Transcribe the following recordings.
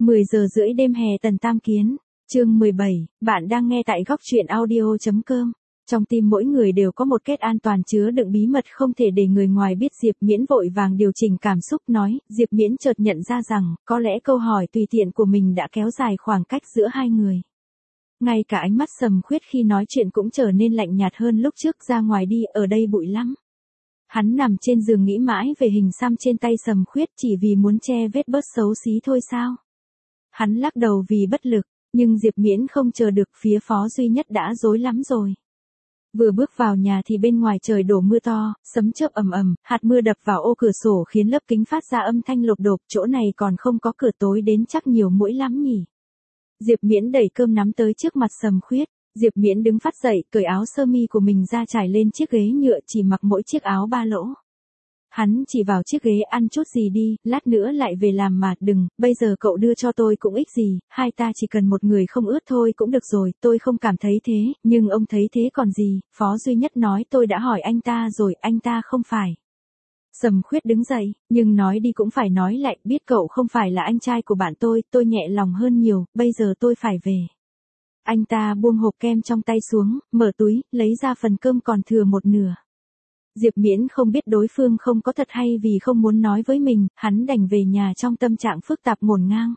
10 giờ rưỡi đêm hè Tần Tam Kiến, chương 17, bạn đang nghe tại góc truyện audio.com. Trong tim mỗi người đều có một kết an toàn chứa đựng bí mật không thể để người ngoài biết. Diệp Miễn vội vàng điều chỉnh cảm xúc nói, Diệp Miễn chợt nhận ra rằng, có lẽ câu hỏi tùy tiện của mình đã kéo dài khoảng cách giữa hai người. Ngay cả ánh mắt Sầm Khuyết khi nói chuyện cũng trở nên lạnh nhạt hơn lúc trước. Ra ngoài đi, ở đây bụi lắm. Hắn nằm trên giường nghĩ mãi về hình xăm trên tay Sầm Khuyết chỉ vì muốn che vết bớt xấu xí thôi sao? Hắn lắc đầu vì bất lực, nhưng Diệp Miễn không chờ được, phía Phó Duy Nhất đã rối lắm rồi. Vừa bước vào nhà thì bên ngoài trời đổ mưa to, sấm chớp ầm ầm, hạt mưa đập vào ô cửa sổ khiến lớp kính phát ra âm thanh lộp độp, chỗ này còn không có cửa tối đến chắc nhiều muỗi lắm nhỉ. Diệp Miễn đẩy cơm nắm tới trước mặt Sầm Khuyết. Diệp Miễn đứng phắt dậy, cởi áo sơ mi của mình ra trải lên chiếc ghế nhựa, chỉ mặc mỗi chiếc áo ba lỗ. Hắn chỉ vào chiếc ghế, ăn chút gì đi, lát nữa lại về làm mà. Đừng, bây giờ cậu đưa cho tôi cũng ích gì, hai ta chỉ cần một người không ướt thôi cũng được rồi. Tôi không cảm thấy thế, nhưng ông thấy thế còn gì. Phó Duy Nhất nói, tôi đã hỏi anh ta rồi, anh ta không phải. Sầm Khuyết đứng dậy, nhưng nói đi cũng phải nói lại, biết cậu không phải là anh trai của bạn tôi nhẹ lòng hơn nhiều, bây giờ tôi phải về. Anh ta buông hộp kem trong tay xuống, mở túi, lấy ra phần cơm còn thừa một nửa. Diệp Miễn không biết đối phương không có thật hay vì không muốn nói với mình, hắn đành về nhà trong tâm trạng phức tạp ngổn ngang.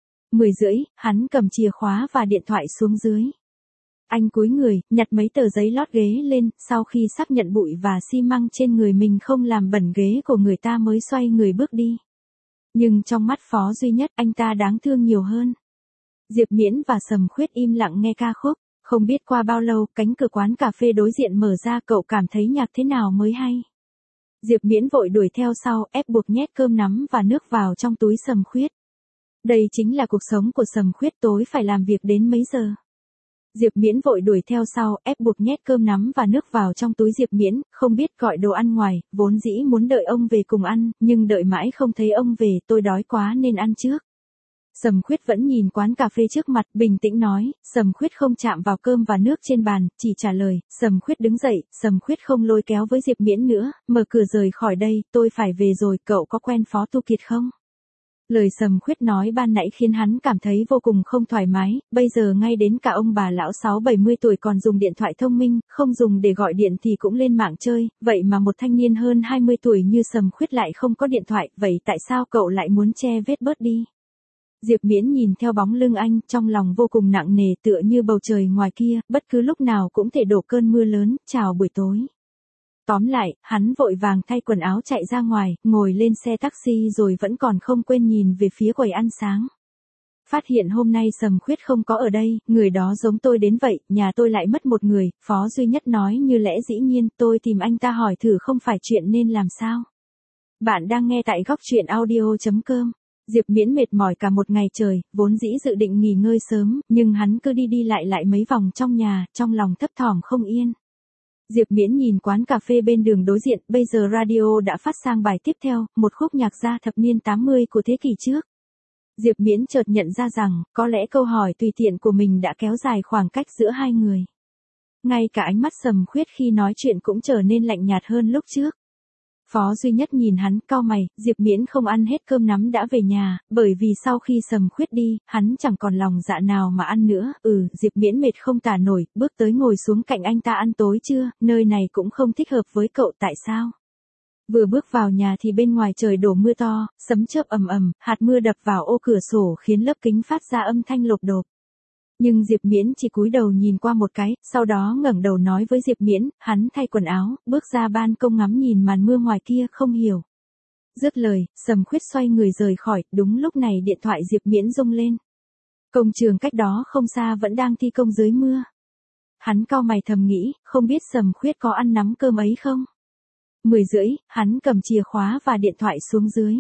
10 rưỡi, hắn cầm chìa khóa và điện thoại xuống dưới. Anh cúi người, nhặt mấy tờ giấy lót ghế lên, sau khi xác nhận bụi và xi măng trên người mình không làm bẩn ghế của người ta mới xoay người bước đi. Nhưng trong mắt Phó Duy Nhất, anh ta đáng thương nhiều hơn. Diệp Miễn và Sầm Khuyết im lặng nghe ca khúc. Không biết qua bao lâu, cánh cửa quán cà phê đối diện mở ra, cậu cảm thấy nhạc thế nào mới hay. Diệp Miễn vội đuổi theo sau, ép buộc nhét cơm nắm và nước vào trong túi Sầm Khuyết. Đây chính là cuộc sống của Sầm Khuyết, tối phải làm việc đến mấy giờ. Diệp Miễn vội đuổi theo sau, ép buộc nhét cơm nắm và nước vào trong túi Diệp Miễn, không biết gọi đồ ăn ngoài, vốn dĩ muốn đợi ông về cùng ăn, nhưng đợi mãi không thấy ông về, tôi đói quá nên ăn trước. Sầm Khuyết vẫn nhìn quán cà phê trước mặt, bình tĩnh nói. Sầm Khuyết không chạm vào cơm và nước trên bàn, chỉ trả lời. Sầm Khuyết đứng dậy, Sầm Khuyết không lôi kéo với Diệp Miễn nữa, mở cửa rời khỏi đây, tôi phải về rồi, cậu có quen Phó Tu Kiệt không? Lời Sầm Khuyết nói ban nãy khiến hắn cảm thấy vô cùng không thoải mái, bây giờ ngay đến cả ông bà lão 60-70 tuổi còn dùng điện thoại thông minh, không dùng để gọi điện thì cũng lên mạng chơi, vậy mà một thanh niên hơn 20 tuổi như Sầm Khuyết lại không có điện thoại, vậy tại sao cậu lại muốn che vết bớt đi? Diệp Miễn nhìn theo bóng lưng anh, trong lòng vô cùng nặng nề, tựa như bầu trời ngoài kia, bất cứ lúc nào cũng thể đổ cơn mưa lớn, chào buổi tối. Tóm lại, hắn vội vàng thay quần áo chạy ra ngoài, ngồi lên xe taxi rồi vẫn còn không quên nhìn về phía quầy ăn sáng. Phát hiện hôm nay Sầm Khuyết không có ở đây, người đó giống tôi đến vậy, nhà tôi lại mất một người, Phó Duy Nhất nói như lẽ dĩ nhiên, tôi tìm anh ta hỏi thử không phải chuyện nên làm sao. Bạn đang nghe tại góc truyện audio.com. Diệp Miễn mệt mỏi cả một ngày trời, vốn dĩ dự định nghỉ ngơi sớm, nhưng hắn cứ đi lại mấy vòng trong nhà, trong lòng thấp thỏm không yên. Diệp Miễn nhìn quán cà phê bên đường đối diện, bây giờ radio đã phát sang bài tiếp theo, một khúc nhạc ra thập niên 80 của thế kỷ trước. Diệp Miễn chợt nhận ra rằng, có lẽ câu hỏi tùy tiện của mình đã kéo dài khoảng cách giữa hai người. Ngay cả ánh mắt Sầm Khuyết khi nói chuyện cũng trở nên lạnh nhạt hơn lúc trước. Phó Duy Nhất nhìn hắn, cau mày. Diệp Miễn không ăn hết cơm nắm đã về nhà, bởi vì sau khi Sầm Khuyết đi, hắn chẳng còn lòng dạ nào mà ăn nữa. Diệp Miễn mệt không tả nổi, bước tới ngồi xuống cạnh anh ta. Ăn tối chưa, nơi này cũng không thích hợp với cậu, tại sao? Vừa bước vào nhà thì bên ngoài trời đổ mưa to, sấm chớp ầm ầm, hạt mưa đập vào ô cửa sổ khiến lớp kính phát ra âm thanh lộp độp. Nhưng Diệp Miễn chỉ cúi đầu nhìn qua một cái, sau đó ngẩng đầu nói với Diệp Miễn, hắn thay quần áo, bước ra ban công ngắm nhìn màn mưa ngoài kia, không hiểu. Dứt lời, Sầm Khuyết xoay người rời khỏi, đúng lúc này điện thoại Diệp Miễn rung lên. Công trường cách đó không xa vẫn đang thi công dưới mưa. Hắn cau mày thầm nghĩ, không biết Sầm Khuyết có ăn nắm cơm ấy không? 10 rưỡi, hắn cầm chìa khóa và điện thoại xuống dưới.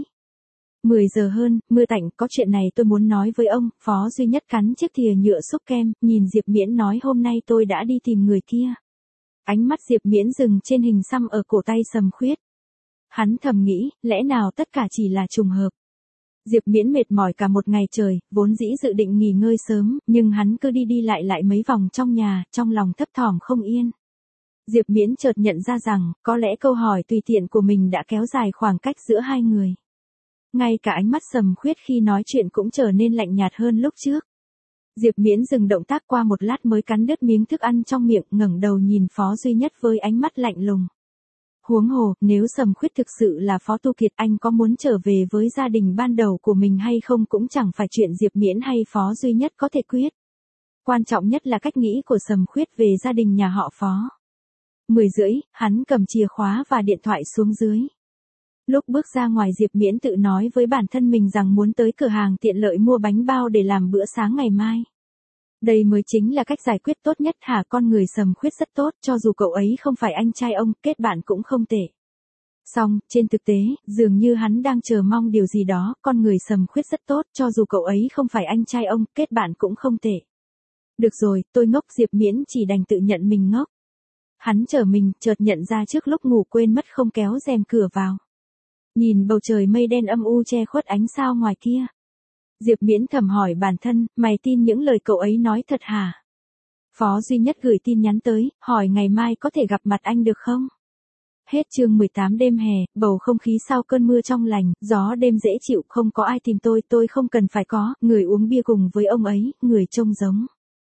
10 giờ hơn, mưa tạnh, có chuyện này tôi muốn nói với ông. Phó Duy Nhất cắn chiếc thìa nhựa xúc kem, nhìn Diệp Miễn nói hôm nay tôi đã đi tìm người kia. Ánh mắt Diệp Miễn dừng trên hình xăm ở cổ tay Sầm Khuyết. Hắn thầm nghĩ, lẽ nào tất cả chỉ là trùng hợp. Diệp Miễn mệt mỏi cả một ngày trời, vốn dĩ dự định nghỉ ngơi sớm, nhưng hắn cứ đi lại mấy vòng trong nhà, trong lòng thấp thỏm không yên. Diệp Miễn chợt nhận ra rằng, có lẽ câu hỏi tùy tiện của mình đã kéo dài khoảng cách giữa hai người. Ngay cả ánh mắt Sầm Khuyết khi nói chuyện cũng trở nên lạnh nhạt hơn lúc trước. Diệp Miễn dừng động tác qua một lát mới cắn đứt miếng thức ăn trong miệng, ngẩng đầu nhìn Phó Duy Nhất với ánh mắt lạnh lùng. Huống hồ, nếu Sầm Khuyết thực sự là Phó Tu Kiệt, anh có muốn trở về với gia đình ban đầu của mình hay không cũng chẳng phải chuyện Diệp Miễn hay Phó Duy Nhất có thể quyết. Quan trọng nhất là cách nghĩ của Sầm Khuyết về gia đình nhà họ Phó. 10:30, hắn cầm chìa khóa và điện thoại xuống dưới. Lúc bước ra ngoài, Diệp Miễn tự nói với bản thân mình rằng muốn tới cửa hàng tiện lợi mua bánh bao để làm bữa sáng ngày mai. Đây mới chính là cách giải quyết tốt nhất hả? Con người Sầm Khuyết rất tốt, cho dù cậu ấy không phải anh trai ông, kết bạn cũng không tệ. Song, trên thực tế, dường như hắn đang chờ mong điều gì đó, con người Sầm Khuyết rất tốt, cho dù cậu ấy không phải anh trai ông, kết bạn cũng không tệ. Được rồi, tôi ngốc. Diệp Miễn chỉ đành tự nhận mình ngốc. Hắn trở mình, chợt nhận ra trước lúc ngủ quên mất không kéo rèm cửa vào. Nhìn bầu trời mây đen âm u che khuất ánh sao ngoài kia. Diệp Miễn thầm hỏi bản thân, mày tin những lời cậu ấy nói thật hả? Phó Duy Nhất gửi tin nhắn tới, hỏi ngày mai có thể gặp mặt anh được không? Hết chương 18. Đêm hè, bầu không khí sau cơn mưa trong lành, gió đêm dễ chịu, không có ai tìm tôi không cần phải có, người uống bia cùng với ông ấy, người trông giống.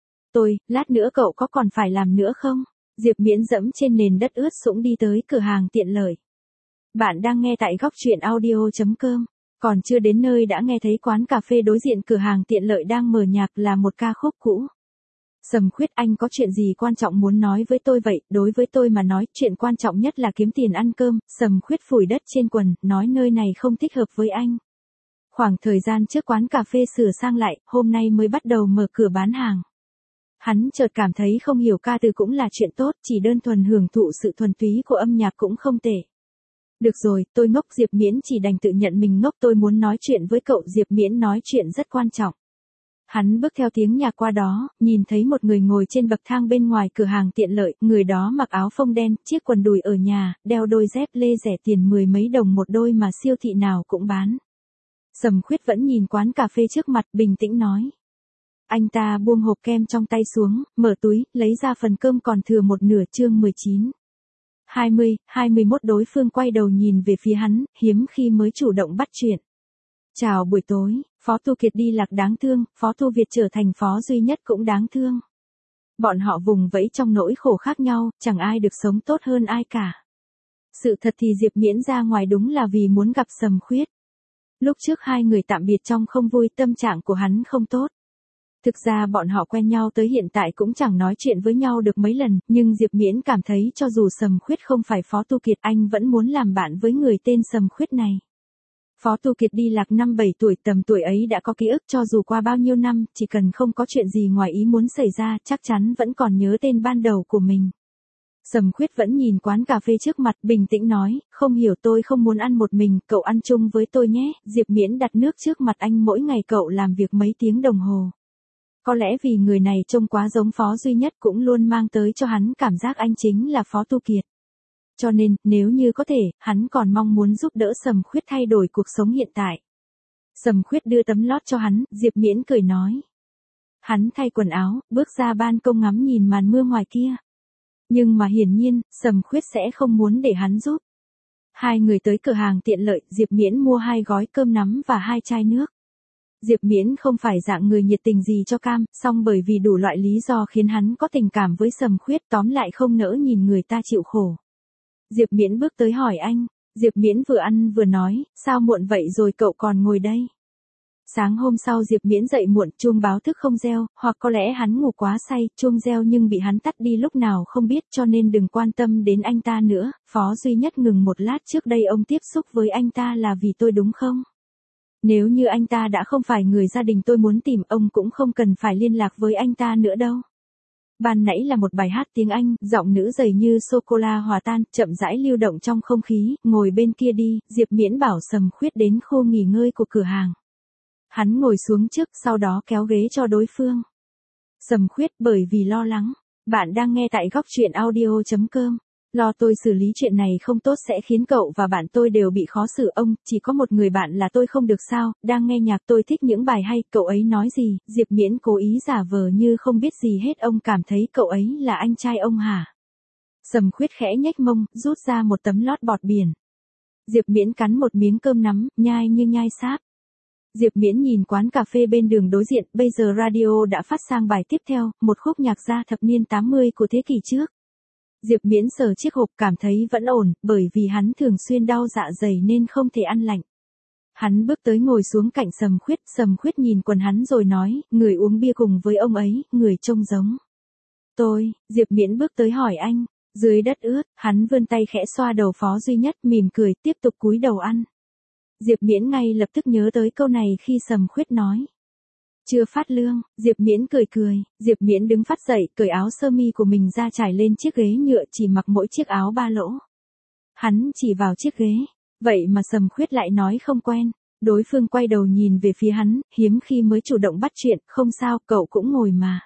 Lát nữa cậu có còn phải làm nữa không? Diệp Miễn dẫm trên nền đất ướt sũng đi tới cửa hàng tiện lợi. Bạn đang nghe tại góc truyện audio.com. Còn chưa đến nơi đã nghe thấy quán cà phê đối diện cửa hàng tiện lợi đang mở nhạc là một ca khúc cũ. Sầm Khuyết, anh có chuyện gì quan trọng muốn nói với tôi vậy? Đối với tôi mà nói, chuyện quan trọng nhất là kiếm tiền ăn cơm. Sầm Khuyết phủi đất trên quần, nói nơi này không thích hợp với anh. Khoảng thời gian trước quán cà phê sửa sang lại, hôm nay mới bắt đầu mở cửa bán hàng. Hắn chợt cảm thấy không hiểu ca từ cũng là chuyện tốt, chỉ đơn thuần hưởng thụ sự thuần túy của âm nhạc cũng không tệ. Được rồi, tôi ngốc. Diệp Miễn chỉ đành tự nhận mình ngốc. Tôi muốn nói chuyện với cậu. Diệp Miễn nói chuyện rất quan trọng. Hắn bước theo tiếng nhạc qua đó, nhìn thấy một người ngồi trên bậc thang bên ngoài cửa hàng tiện lợi, người đó mặc áo phông đen, chiếc quần đùi ở nhà, đeo đôi dép lê rẻ tiền 10 mấy đồng một đôi mà siêu thị nào cũng bán. Sầm Khuyết vẫn nhìn quán cà phê trước mặt, bình tĩnh nói. Anh ta buông hộp kem trong tay xuống, mở túi, lấy ra phần cơm còn thừa một nửa. Chương 19. 21 đối phương quay đầu nhìn về phía hắn, hiếm khi mới chủ động bắt chuyện. Chào buổi tối. Phó Tu Kiệt đi lạc đáng thương, Phó Tu Việt trở thành Phó Duy Nhất cũng đáng thương. Bọn họ vùng vẫy trong nỗi khổ khác nhau, chẳng ai được sống tốt hơn ai cả. Sự thật thì Diệp Miễn ra ngoài đúng là vì muốn gặp Sầm Khuyết. Lúc trước hai người tạm biệt trong không vui, tâm trạng của hắn không tốt. Thực ra bọn họ quen nhau tới hiện tại cũng chẳng nói chuyện với nhau được mấy lần, nhưng Diệp Miễn cảm thấy cho dù Sầm Khuyết không phải Phó Tu Kiệt, anh vẫn muốn làm bạn với người tên Sầm Khuyết này. Phó Tu Kiệt đi lạc năm 7 tuổi, tầm tuổi ấy đã có ký ức, cho dù qua bao nhiêu năm, chỉ cần không có chuyện gì ngoài ý muốn xảy ra, chắc chắn vẫn còn nhớ tên ban đầu của mình. Sầm Khuyết vẫn nhìn quán cà phê trước mặt, bình tĩnh nói, không hiểu, tôi không muốn ăn một mình, cậu ăn chung với tôi nhé. Diệp Miễn đặt nước trước mặt anh, mỗi ngày cậu làm việc mấy tiếng đồng hồ. Có lẽ vì người này trông quá giống Phó Duy Nhất cũng luôn mang tới cho hắn cảm giác anh chính là Phó Tu Kiệt. Cho nên, nếu như có thể, hắn còn mong muốn giúp đỡ Sầm Khuyết thay đổi cuộc sống hiện tại. Sầm Khuyết đưa tấm lót cho hắn, Diệp Miễn cười nói. Hắn thay quần áo, bước ra ban công ngắm nhìn màn mưa ngoài kia. Nhưng mà hiển nhiên, Sầm Khuyết sẽ không muốn để hắn giúp. Hai người tới cửa hàng tiện lợi, Diệp Miễn mua 2 gói cơm nắm và 2 chai nước. Diệp Miễn không phải dạng người nhiệt tình gì cho cam, song bởi vì đủ loại lý do khiến hắn có tình cảm với Sầm Khuyết, tóm lại không nỡ nhìn người ta chịu khổ. Diệp Miễn bước tới hỏi anh. Diệp Miễn vừa ăn vừa nói, sao muộn vậy rồi cậu còn ngồi đây? Sáng hôm sau Diệp Miễn dậy muộn, chuông báo thức không reo, hoặc có lẽ hắn ngủ quá say, chuông reo nhưng bị hắn tắt đi lúc nào không biết, cho nên đừng quan tâm đến anh ta nữa. Phó Duy Nhất ngừng một lát, trước đây ông tiếp xúc với anh ta là vì tôi đúng không? Nếu như anh ta đã không phải người gia đình tôi muốn tìm, ông cũng không cần phải liên lạc với anh ta nữa đâu. Ban nãy là một bài hát tiếng Anh, giọng nữ dày như sô-cô-la hòa tan, chậm rãi lưu động trong không khí, ngồi bên kia đi. Diệp Miễn bảo Sầm Khuyết đến khu nghỉ ngơi của cửa hàng. Hắn ngồi xuống trước, sau đó kéo ghế cho đối phương. Sầm Khuyết, bởi vì lo lắng. Bạn đang nghe tại góc truyện audio.com. Lo tôi xử lý chuyện này không tốt sẽ khiến cậu và bạn tôi đều bị khó xử. Ông, chỉ có một người bạn là tôi không được sao? Đang nghe nhạc, tôi thích những bài hay. Cậu ấy nói gì? Diệp Miễn cố ý giả vờ như không biết gì hết. Ông cảm thấy cậu ấy là anh trai ông hả? Sầm Khuyết khẽ nhếch mông, rút ra một tấm lót bọt biển. Diệp Miễn cắn một miếng cơm nắm, nhai như nhai sáp. Diệp Miễn nhìn quán cà phê bên đường đối diện, bây giờ radio đã phát sang bài tiếp theo, một khúc nhạc ra thập niên 80 của thế kỷ trước. Diệp Miễn sờ chiếc hộp cảm thấy vẫn ổn, bởi vì hắn thường xuyên đau dạ dày nên không thể ăn lạnh. Hắn bước tới ngồi xuống cạnh Sầm Khuyết nhìn quần hắn rồi nói, người uống bia cùng với ông ấy, người trông giống. Tôi, Diệp Miễn bước tới hỏi anh, dưới đất ướt, hắn vươn tay khẽ xoa đầu Phó Duy Nhất mỉm cười tiếp tục cúi đầu ăn. Diệp Miễn ngay lập tức nhớ tới câu này khi Sầm Khuyết nói. Chưa phát lương, Diệp Miễn cười, Diệp Miễn đứng phát dậy, cởi áo sơ mi của mình ra trải lên chiếc ghế nhựa chỉ mặc mỗi chiếc áo ba lỗ. Hắn chỉ vào chiếc ghế, vậy mà Sầm Khuyết lại nói không quen. Đối phương quay đầu nhìn về phía hắn, hiếm khi mới chủ động bắt chuyện, không sao, cậu cũng ngồi mà.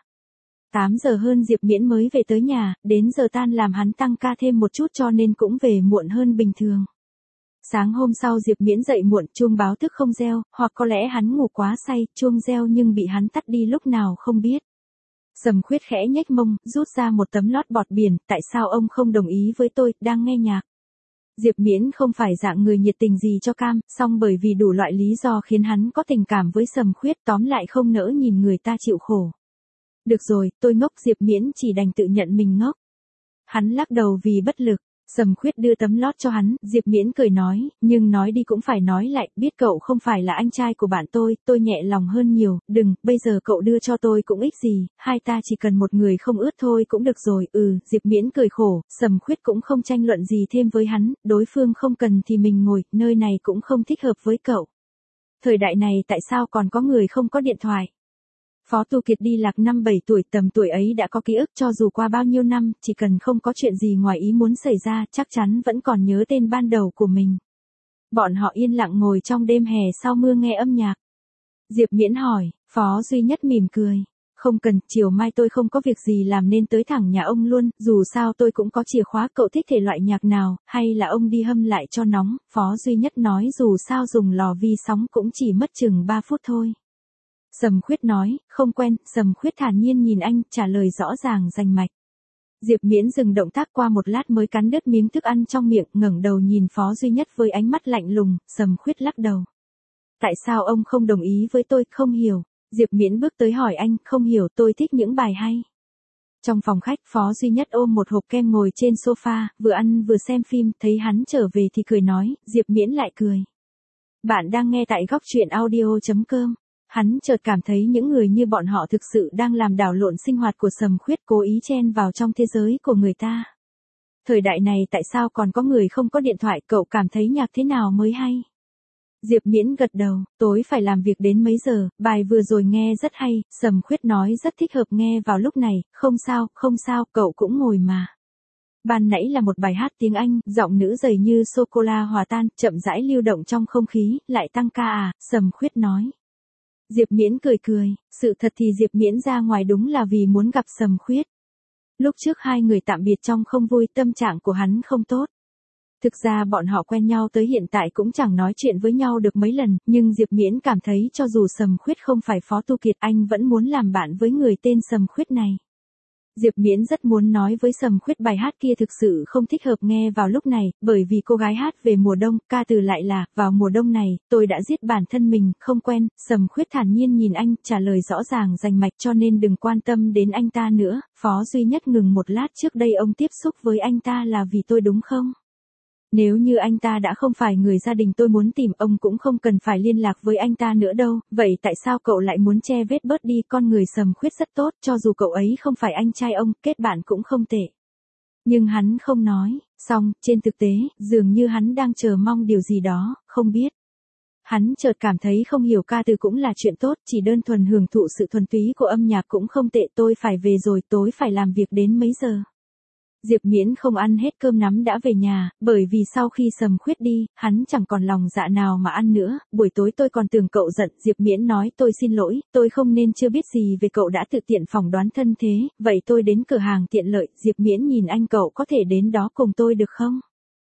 8 giờ hơn Diệp Miễn mới về tới nhà, đến giờ tan làm hắn tăng ca thêm một chút cho nên cũng về muộn hơn bình thường. Sáng hôm sau Diệp Miễn dậy muộn, chuông báo thức không reo, hoặc có lẽ hắn ngủ quá say, chuông reo nhưng bị hắn tắt đi lúc nào không biết. Sầm Khuyết khẽ nhếch mông, rút ra một tấm lót bọt biển, tại sao ông không đồng ý với tôi, đang nghe nhạc. Diệp Miễn không phải dạng người nhiệt tình gì cho cam, song bởi vì đủ loại lý do khiến hắn có tình cảm với Sầm Khuyết, tóm lại không nỡ nhìn người ta chịu khổ. Được rồi, tôi ngốc, Diệp Miễn chỉ đành tự nhận mình ngốc. Hắn lắc đầu vì bất lực. Sầm Khuyết đưa tấm lót cho hắn, Diệp Miễn cười nói, nhưng nói đi cũng phải nói lại, biết cậu không phải là anh trai của bạn tôi nhẹ lòng hơn nhiều, đừng, bây giờ cậu đưa cho tôi cũng ích gì, hai ta chỉ cần một người không ướt thôi cũng được rồi, Diệp Miễn cười khổ, Sầm Khuyết cũng không tranh luận gì thêm với hắn, đối phương không cần thì mình ngồi, nơi này cũng không thích hợp với cậu. Thời đại này tại sao còn có người không có điện thoại? Phó Tu Kiệt đi lạc năm 7 tuổi, tầm tuổi ấy đã có ký ức cho dù qua bao nhiêu năm, chỉ cần không có chuyện gì ngoài ý muốn xảy ra, chắc chắn vẫn còn nhớ tên ban đầu của mình. Bọn họ yên lặng ngồi trong đêm hè sau mưa nghe âm nhạc. Diệp Miễn hỏi, Phó Duy Nhất mỉm cười. Không cần, chiều mai tôi không có việc gì làm nên tới thẳng nhà ông luôn, dù sao tôi cũng có chìa khóa, cậu thích thể loại nhạc nào, hay là ông đi hâm lại cho nóng, Phó Duy Nhất nói dù sao dùng lò vi sóng cũng chỉ mất chừng 3 phút thôi. Sầm Khuyết nói, không quen, Sầm Khuyết thản nhiên nhìn anh, trả lời rõ ràng rành mạch. Diệp Miễn dừng động tác qua một lát mới cắn đứt miếng thức ăn trong miệng, ngẩng đầu nhìn Phó Duy Nhất với ánh mắt lạnh lùng, Sầm Khuyết lắc đầu. Tại sao ông không đồng ý với tôi, không hiểu. Diệp Miễn bước tới hỏi anh, không hiểu, tôi thích những bài hay. Trong phòng khách, Phó Duy Nhất ôm một hộp kem ngồi trên sofa, vừa ăn vừa xem phim, thấy hắn trở về thì cười nói, Diệp Miễn lại cười. Bạn đang nghe tại góc truyện audio.com. Hắn chợt cảm thấy những người như bọn họ thực sự đang làm đảo lộn sinh hoạt của Sầm Khuyết, cố ý chen vào trong thế giới của người ta. Thời đại này tại sao còn có người không có điện thoại, cậu cảm thấy nhạc thế nào mới hay? Diệp Miễn gật đầu, tối phải làm việc đến mấy giờ, bài vừa rồi nghe rất hay, Sầm Khuyết nói rất thích hợp nghe vào lúc này, không sao, cậu cũng ngồi mà. Ban nãy là một bài hát tiếng Anh, giọng nữ dày như sô-cô-la hòa tan, chậm rãi lưu động trong không khí, lại tăng ca à, Sầm Khuyết nói. Diệp Miễn cười, sự thật thì Diệp Miễn ra ngoài đúng là vì muốn gặp Sầm Khuyết. Lúc trước hai người tạm biệt trong không vui, tâm trạng của hắn không tốt. Thực ra bọn họ quen nhau tới hiện tại cũng chẳng nói chuyện với nhau được mấy lần, nhưng Diệp Miễn cảm thấy cho dù Sầm Khuyết không phải Phó Tu Kiệt, anh vẫn muốn làm bạn với người tên Sầm Khuyết này. Diệp Miễn rất muốn nói với Sầm Khuyết bài hát kia thực sự không thích hợp nghe vào lúc này, bởi vì cô gái hát về mùa đông, ca từ lại là, vào mùa đông này, tôi đã giết bản thân mình, không quen, Sầm Khuyết thản nhiên nhìn anh, trả lời rõ ràng rành mạch cho nên đừng quan tâm đến anh ta nữa, Phó Duy Nhất ngừng một lát, trước đây ông tiếp xúc với anh ta là vì tôi đúng không? Nếu như anh ta đã không phải người gia đình tôi muốn tìm, ông cũng không cần phải liên lạc với anh ta nữa đâu, vậy tại sao cậu lại muốn che vết bớt đi? Con người Sầm Khuyết rất tốt, cho dù cậu ấy không phải anh trai ông, kết bạn cũng không tệ. Nhưng hắn không nói, xong, trên thực tế, dường như hắn đang chờ mong điều gì đó, không biết. Hắn chợt cảm thấy không hiểu, ca từ cũng là chuyện tốt, chỉ đơn thuần hưởng thụ sự thuần túy của âm nhạc cũng không tệ, tôi phải về rồi, tối phải làm việc đến mấy giờ. Diệp Miễn không ăn hết cơm nắm đã về nhà, bởi vì sau khi Sầm Khuyết đi, hắn chẳng còn lòng dạ nào mà ăn nữa, buổi tối tôi còn tưởng cậu giận, Diệp Miễn nói, tôi xin lỗi, tôi không nên chưa biết gì về cậu đã tự tiện phỏng đoán thân thế, vậy tôi đến cửa hàng tiện lợi, Diệp Miễn nhìn anh, cậu có thể đến đó cùng tôi được không?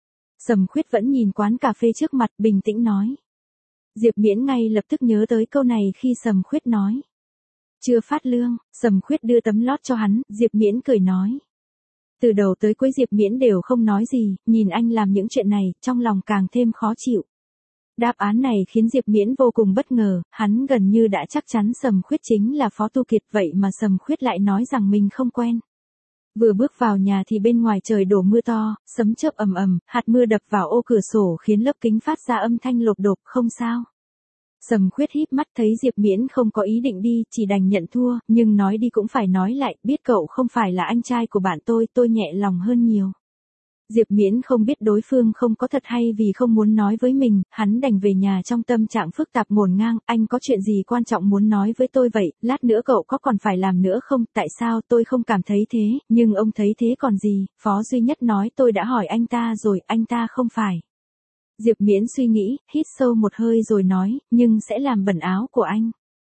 Sầm Khuyết vẫn nhìn quán cà phê trước mặt, bình tĩnh nói. Diệp Miễn ngay lập tức nhớ tới câu này khi Sầm Khuyết nói. Chưa phát lương, Sầm Khuyết đưa tấm lót cho hắn, Diệp Miễn cười nói. Từ đầu tới cuối Diệp Miễn đều không nói gì, nhìn anh làm những chuyện này, trong lòng càng thêm khó chịu. Đáp án này khiến Diệp Miễn vô cùng bất ngờ, hắn gần như đã chắc chắn Sầm Khuyết chính là Phó Tu Kiệt, vậy mà Sầm Khuyết lại nói rằng mình không quen. Vừa bước vào nhà thì bên ngoài trời đổ mưa to, sấm chớp ầm ầm, hạt mưa đập vào ô cửa sổ khiến lớp kính phát ra âm thanh lộp độp, không sao. Sầm Khuyết híp mắt thấy Diệp Miễn không có ý định đi, chỉ đành nhận thua, nhưng nói đi cũng phải nói lại, biết cậu không phải là anh trai của bạn tôi nhẹ lòng hơn nhiều. Diệp Miễn không biết đối phương không có thật hay vì không muốn nói với mình, hắn đành về nhà trong tâm trạng phức tạp ngổn ngang, anh có chuyện gì quan trọng muốn nói với tôi vậy, lát nữa cậu có còn phải làm nữa không, tại sao tôi không cảm thấy thế, nhưng ông thấy thế còn gì, Phó Duy Nhất nói tôi đã hỏi anh ta rồi, anh ta không phải. Diệp Miễn suy nghĩ, hít sâu một hơi rồi nói, nhưng sẽ làm bẩn áo của anh.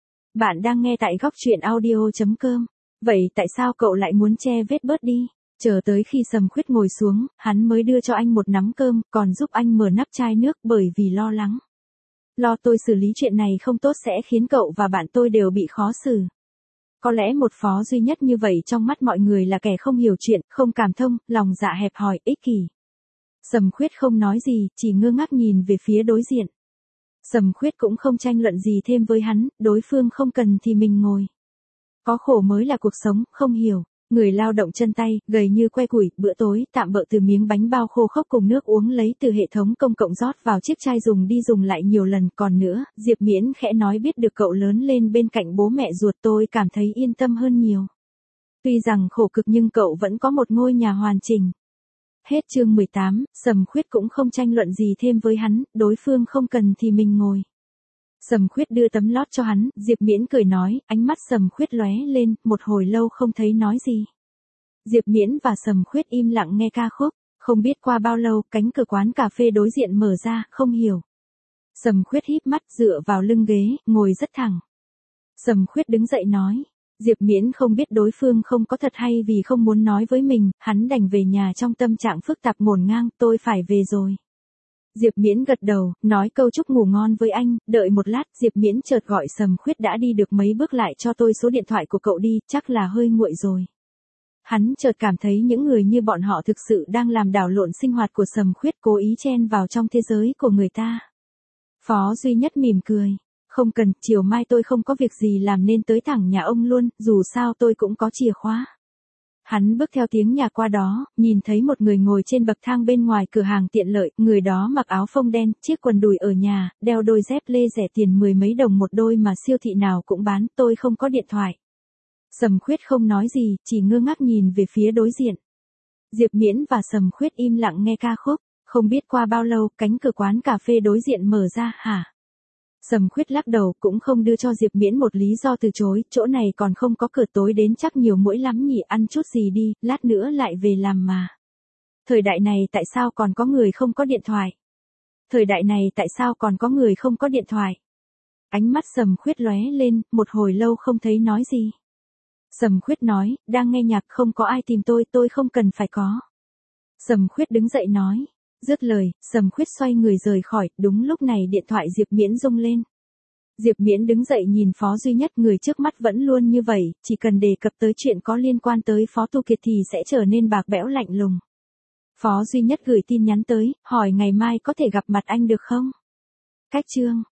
Bạn đang nghe tại góc truyện audio.com, vậy tại sao cậu lại muốn che vết bớt đi? Chờ tới khi Sầm Khuyết ngồi xuống, hắn mới đưa cho anh một nắm cơm, còn giúp anh mở nắp chai nước bởi vì lo lắng. Lo tôi xử lý chuyện này không tốt sẽ khiến cậu và bạn tôi đều bị khó xử. Có lẽ một Phó Duy Nhất như vậy trong mắt mọi người là kẻ không hiểu chuyện, không cảm thông, lòng dạ hẹp hòi, ích kỷ. Sầm Khuyết không nói gì, chỉ ngơ ngác nhìn về phía đối diện. Sầm Khuyết cũng không tranh luận gì thêm với hắn, đối phương không cần thì mình ngồi. Có khổ mới là cuộc sống, không hiểu. Người lao động chân tay, gầy như que củi, bữa tối, tạm bợ từ miếng bánh bao khô khốc cùng nước uống lấy từ hệ thống công cộng rót vào chiếc chai dùng đi dùng lại nhiều lần. Còn nữa, Diệp Miễn khẽ nói biết được cậu lớn lên bên cạnh bố mẹ ruột tôi cảm thấy yên tâm hơn nhiều. Tuy rằng khổ cực nhưng cậu vẫn có một ngôi nhà hoàn chỉnh. Hết chương 18, Sầm Khuyết cũng không tranh luận gì thêm với hắn, đối phương không cần thì mình ngồi. Sầm Khuyết đưa tấm lót cho hắn, Diệp Miễn cười nói, ánh mắt Sầm Khuyết lóe lên, một hồi lâu không thấy nói gì. Diệp Miễn và Sầm Khuyết im lặng nghe ca khúc, không biết qua bao lâu, cánh cửa quán cà phê đối diện mở ra, không hiểu. Sầm Khuyết híp mắt dựa vào lưng ghế, ngồi rất thẳng. Sầm Khuyết đứng dậy nói, Diệp Miễn không biết đối phương không có thật hay vì không muốn nói với mình, hắn đành về nhà trong tâm trạng phức tạp ngổn ngang, tôi phải về rồi. Diệp Miễn gật đầu, nói câu chúc ngủ ngon với anh, đợi một lát, Diệp Miễn chợt gọi Sầm Khuyết đã đi được mấy bước lại cho tôi số điện thoại của cậu đi, chắc là hơi nguội rồi. Hắn chợt cảm thấy những người như bọn họ thực sự đang làm đảo lộn sinh hoạt của Sầm Khuyết, cố ý chen vào trong thế giới của người ta. Phó Duy Nhất mỉm cười, không cần, chiều mai tôi không có việc gì làm nên tới thẳng nhà ông luôn, dù sao tôi cũng có chìa khóa. Hắn bước theo tiếng nhà qua đó, nhìn thấy một người ngồi trên bậc thang bên ngoài cửa hàng tiện lợi, người đó mặc áo phông đen, chiếc quần đùi ở nhà, đeo đôi dép lê rẻ tiền 10 mấy đồng một đôi mà siêu thị nào cũng bán, tôi không có điện thoại. Sầm Khuyết không nói gì, chỉ ngơ ngác nhìn về phía đối diện. Diệp Miễn và Sầm Khuyết im lặng nghe ca khúc, không biết qua bao lâu, cánh cửa quán cà phê đối diện mở ra, hả? Sầm Khuyết lắc đầu, cũng không đưa cho Diệp Miễn một lý do từ chối, chỗ này còn không có cửa, tối đến chắc nhiều muỗi lắm nhỉ, ăn chút gì đi, lát nữa lại về làm mà. Thời đại này tại sao còn có người không có điện thoại? Thời đại này tại sao còn có người không có điện thoại? Ánh mắt Sầm Khuyết lóe lên, một hồi lâu không thấy nói gì. Sầm Khuyết nói, đang nghe nhạc, không có ai tìm tôi không cần phải có. Sầm Khuyết đứng dậy nói. Dứt lời, Sầm Khuyết xoay người rời khỏi, đúng lúc này điện thoại Diệp Miễn rung lên. Diệp Miễn đứng dậy nhìn Phó Duy Nhất, người trước mắt vẫn luôn như vậy, chỉ cần đề cập tới chuyện có liên quan tới Phó Tu Kiệt thì sẽ trở nên bạc bẽo lạnh lùng. Phó Duy Nhất gửi tin nhắn tới, hỏi ngày mai có thể gặp mặt anh được không? Cách chương